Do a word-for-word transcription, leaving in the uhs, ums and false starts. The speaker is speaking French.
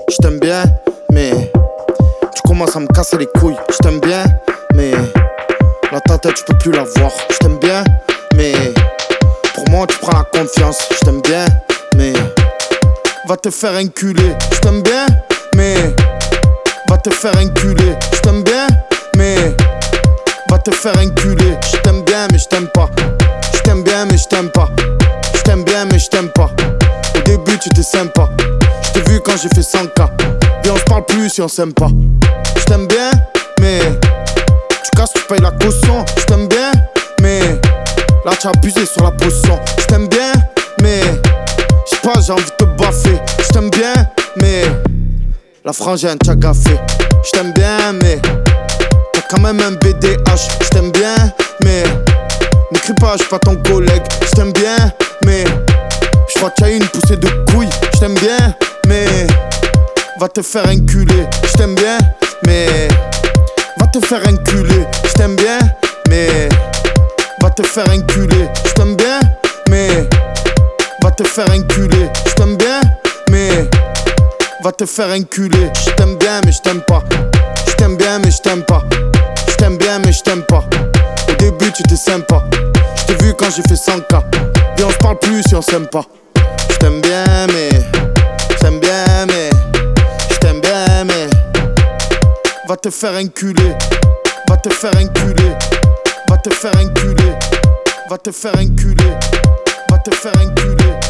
je t'aime bien, mais tu commences à me casser les couilles. Je t'aime bien, mais là ta tête tu peux plus la voir. Je t'aime bien, mais pour moi tu prends la confiance. Je t'aime bien, mais va te faire enculer. Je t'aime bien, mais va te faire enculer. Je t'aime bien, mais va te faire enculer. Je t'aime bien, mais je t'aime pas. Je t'aime bien, mais je t'aime pas. Je t'aime bien, mais je t'aime pas. Au début tu étais sympa. Je t'ai vu quand j'ai fait cent K. Et on se parle plus si on s'aime pas. Je t'aime bien, mais tu casses, tu payes la caution. Je t'aime bien, mais là tu as abusé sur la potion. Je t'aime bien, mais je sais pas, j'ai envie de te baffer. Je t'aime bien, mais la frangine t'as gaffé. Je t'aime bien, mais t'as quand même un B D H. Je t'aime bien, mais n'écris pas, je suis pas ton collègue. Je t'aime bien, mais je crois que t'as une poussée de couilles. Je t'aime bien, mais va te faire enculer. Je t'aime bien, mais va te faire enculer. Je t'aime bien, mais va te faire enculer. Je t'aime bien, mais va te faire enculer. Je t'aime bien, mais va te faire enculer. Je t'aime bien, mais je t'aime pas. Je t'aime bien, mais je t'aime pas. Je t'aime bien, mais je t'aime pas. Au début tu étais sympa. Je t'ai vu quand j'ai fait cent K. Et on se parle plus si on s'aime pas. Je t'aime bien, mais je t'aime bien, mais je t'aime bien, mais va te faire enculer. Va te faire enculer. Va te faire enculer. Va te faire enculer. Va te faire enculer.